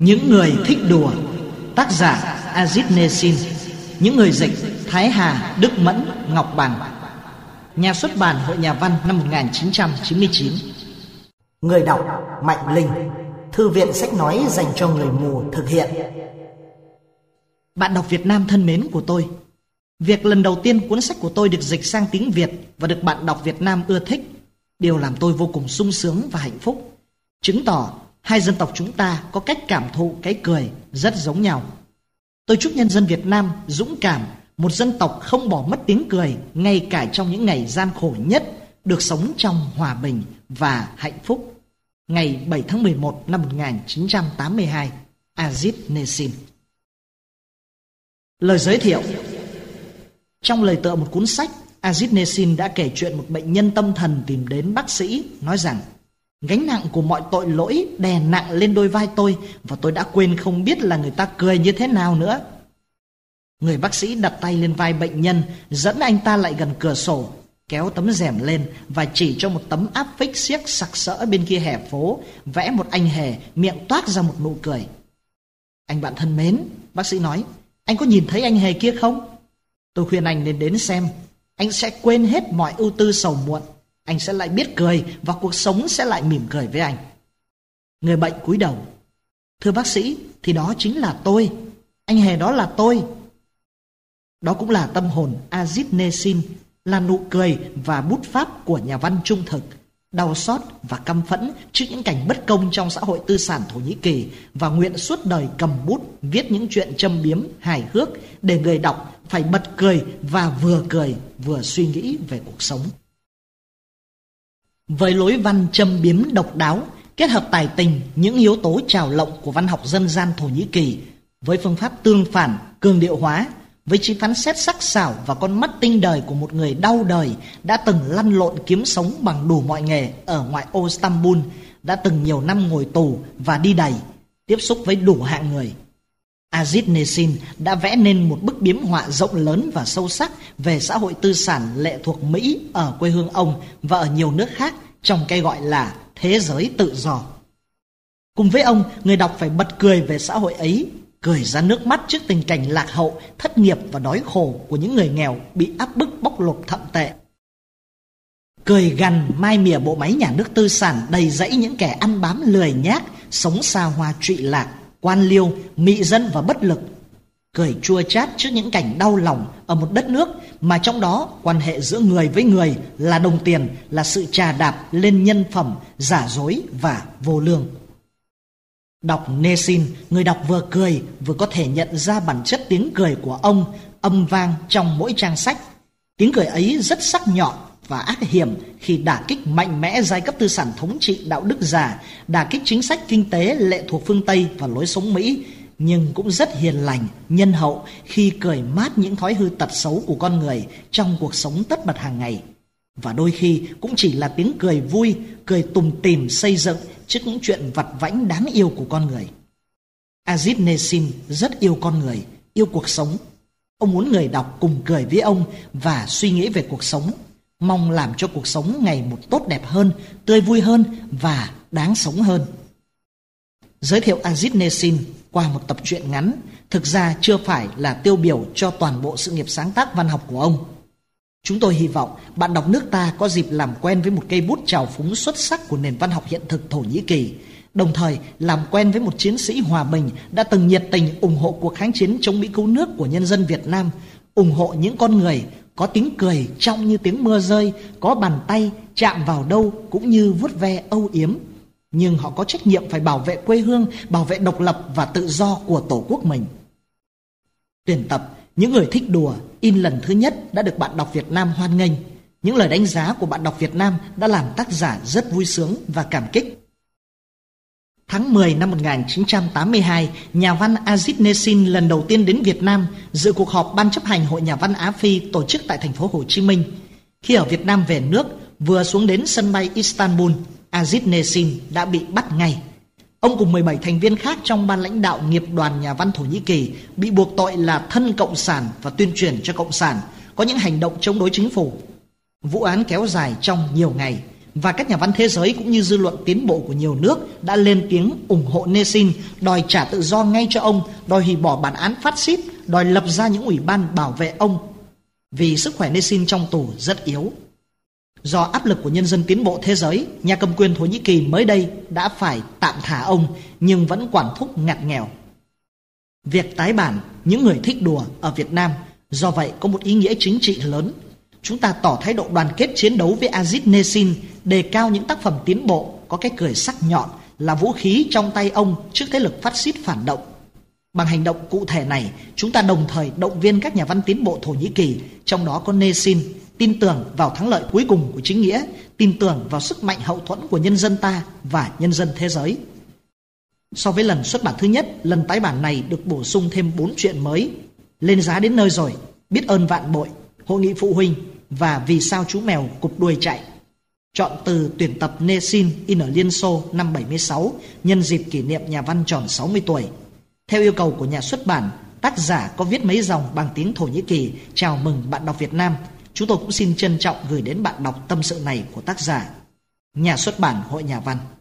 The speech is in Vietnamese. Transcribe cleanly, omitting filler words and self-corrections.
Những người thích đùa. Tác giả Aziz Nesin. Những người dịch Thái Hà, Đức Mẫn, Ngọc Bằng. Nhà xuất bản Hội Nhà văn năm 1999. Người đọc Mạnh Linh. Thư viện sách nói dành cho người mù thực hiện. Bạn đọc Việt Nam thân mến của tôi, việc lần đầu tiên cuốn sách của tôi được dịch sang tiếng Việt và được bạn đọc Việt Nam ưa thích, điều làm tôi vô cùng sung sướng và hạnh phúc, chứng tỏ hai dân tộc chúng ta có cách cảm thụ cái cười rất giống nhau. Tôi chúc nhân dân Việt Nam dũng cảm, một dân tộc không bỏ mất tiếng cười ngay cả trong những ngày gian khổ nhất, được sống trong hòa bình và hạnh phúc. Ngày 7 tháng 11 năm 1982. Aziz Nesin. Lời giới thiệu. Trong lời tựa một cuốn sách, Aziz Nesin đã kể chuyện một bệnh nhân tâm thần tìm đến bác sĩ, nói rằng gánh nặng của mọi tội lỗi đè nặng lên đôi vai tôi, và tôi đã quên không biết là người ta cười như thế nào nữa. Người bác sĩ đặt tay lên vai bệnh nhân, dẫn anh ta lại gần cửa sổ, kéo tấm rèm lên và chỉ cho một tấm áp phích xiếc sặc sỡ bên kia hè phố, vẽ một anh hề miệng toát ra một nụ cười. Anh bạn thân mến, bác sĩ nói, anh có nhìn thấy anh hề kia không? Tôi khuyên anh nên đến xem. Anh sẽ quên hết mọi ưu tư sầu muộn. Anh sẽ lại biết cười và cuộc sống sẽ lại mỉm cười với anh. Người bệnh cúi đầu. Thưa bác sĩ, thì đó chính là tôi. Anh hề đó là tôi. Đó cũng là tâm hồn Aziz Nesin, là nụ cười và bút pháp của nhà văn trung thực, đau xót và căm phẫn trước những cảnh bất công trong xã hội tư sản Thổ Nhĩ Kỳ, và nguyện suốt đời cầm bút viết những chuyện châm biếm, hài hước để người đọc phải bật cười và vừa cười vừa suy nghĩ về cuộc sống. Với lối văn châm biếm độc đáo, kết hợp tài tình những yếu tố trào lộng của văn học dân gian Thổ Nhĩ Kỳ, với phương pháp tương phản, cường điệu hóa, với trí phán xét sắc sảo và con mắt tinh đời của một người đau đời đã từng lăn lộn kiếm sống bằng đủ mọi nghề ở ngoại ô Istanbul, đã từng nhiều năm ngồi tù và đi đày, tiếp xúc với đủ hạng người. Aziz Nesin đã vẽ nên một bức biếm họa rộng lớn và sâu sắc về xã hội tư sản lệ thuộc Mỹ ở quê hương ông và ở nhiều nước khác trong cái gọi là thế giới tự do. Cùng với ông, người đọc phải bật cười về xã hội ấy, cười ra nước mắt trước tình cảnh lạc hậu, thất nghiệp và đói khổ của những người nghèo bị áp bức bóc lột thậm tệ. Cười gằn mai mỉa bộ máy nhà nước tư sản đầy rẫy những kẻ ăn bám lười nhác, sống xa hoa trụy lạc, quan liêu, mị dân và bất lực. Cười chua chát trước những cảnh đau lòng ở một đất nước mà trong đó quan hệ giữa người với người là đồng tiền, là sự trà đạp lên nhân phẩm, giả dối và vô lương. Đọc Nesin, người đọc vừa cười vừa có thể nhận ra bản chất tiếng cười của ông âm vang trong mỗi trang sách. Tiếng cười ấy rất sắc nhọn và ác hiểm khi đả kích mạnh mẽ giai cấp tư sản thống trị đạo đức giả, đả kích chính sách kinh tế lệ thuộc phương Tây và lối sống Mỹ, nhưng cũng rất hiền lành, nhân hậu khi cười mát những thói hư tật xấu của con người trong cuộc sống tất bật hàng ngày. Và đôi khi cũng chỉ là tiếng cười vui, cười tủm tỉm xây dựng trước những chuyện vặt vãnh đáng yêu của con người. Aziz Nesin rất yêu con người, yêu cuộc sống. Ông muốn người đọc cùng cười với ông và suy nghĩ về cuộc sống, mong làm cho cuộc sống ngày một tốt đẹp hơn, tươi vui hơn và đáng sống hơn. Giới thiệu Aziz Nesin qua một tập truyện ngắn thực ra chưa phải là tiêu biểu cho toàn bộ sự nghiệp sáng tác văn học của ông. Chúng tôi hy vọng bạn đọc nước ta có dịp làm quen với một cây bút trào phúng xuất sắc của nền văn học hiện thực Thổ Nhĩ Kỳ, đồng thời làm quen với một chiến sĩ hòa bình đã từng nhiệt tình ủng hộ cuộc kháng chiến chống Mỹ cứu nước của nhân dân Việt Nam, ủng hộ những con người có tiếng cười trong như tiếng mưa rơi, có bàn tay chạm vào đâu cũng như vuốt ve âu yếm, nhưng họ có trách nhiệm phải bảo vệ quê hương, bảo vệ độc lập và tự do của Tổ quốc mình. Tuyển tập Những người thích đùa in lần thứ nhất đã được bạn đọc Việt Nam hoan nghênh. Những lời đánh giá của bạn đọc Việt Nam đã làm tác giả rất vui sướng và cảm kích. Tháng 10 năm 1982, nhà văn Aziz Nesin lần đầu tiên đến Việt Nam dự cuộc họp Ban chấp hành Hội Nhà văn Á Phi tổ chức tại thành phố Hồ Chí Minh. Khi ở Việt Nam về nước, vừa xuống đến sân bay Istanbul, Aziz Nesin đã bị bắt ngay. Ông cùng 17 thành viên khác trong ban lãnh đạo nghiệp đoàn nhà văn Thổ Nhĩ Kỳ bị buộc tội là thân cộng sản và tuyên truyền cho cộng sản, có những hành động chống đối chính phủ. Vụ án kéo dài trong nhiều ngày và các nhà văn thế giới cũng như dư luận tiến bộ của nhiều nước đã lên tiếng ủng hộ Nelson, đòi trả tự do ngay cho ông, đòi hủy bỏ bản án phát xít, đòi lập ra những ủy ban bảo vệ ông, vì sức khỏe Nelson trong tù rất yếu. Do áp lực của nhân dân tiến bộ thế giới, nhà cầm quyền Thổ Nhĩ Kỳ mới đây đã phải tạm thả ông, nhưng vẫn quản thúc ngặt nghèo. Việc tái bản Những người thích đùa ở Việt Nam do vậy có một ý nghĩa chính trị lớn. Chúng ta tỏ thái độ đoàn kết chiến đấu với Ajit Nelson, đề cao những tác phẩm tiến bộ có cái cười sắc nhọn là vũ khí trong tay ông trước thế lực phát xít phản động. Bằng hành động cụ thể này, chúng ta đồng thời động viên các nhà văn tiến bộ Thổ Nhĩ Kỳ, trong đó có Nelson, tin tưởng vào thắng lợi cuối cùng của chính nghĩa, tin tưởng vào sức mạnh hậu thuẫn của nhân dân ta và nhân dân thế giới. So với lần xuất bản thứ nhất, lần tái bản này được bổ sung thêm 4 truyện mới: Lên giá đến nơi rồi, Biết ơn vạn bội, Hội nghị phụ huynh và Vì sao chú mèo cụp đuôi chạy. Chọn từ tuyển tập Nelson in ở Liên Xô năm 76 nhân dịp kỷ niệm nhà văn tròn 60 tuổi. Theo yêu cầu của nhà xuất bản, tác giả có viết mấy dòng bằng tiếng Thổ Nhĩ Kỳ chào mừng bạn đọc Việt Nam. Chúng tôi cũng xin trân trọng gửi đến bạn đọc tâm sự này của tác giả. Nhà xuất bản Hội Nhà văn.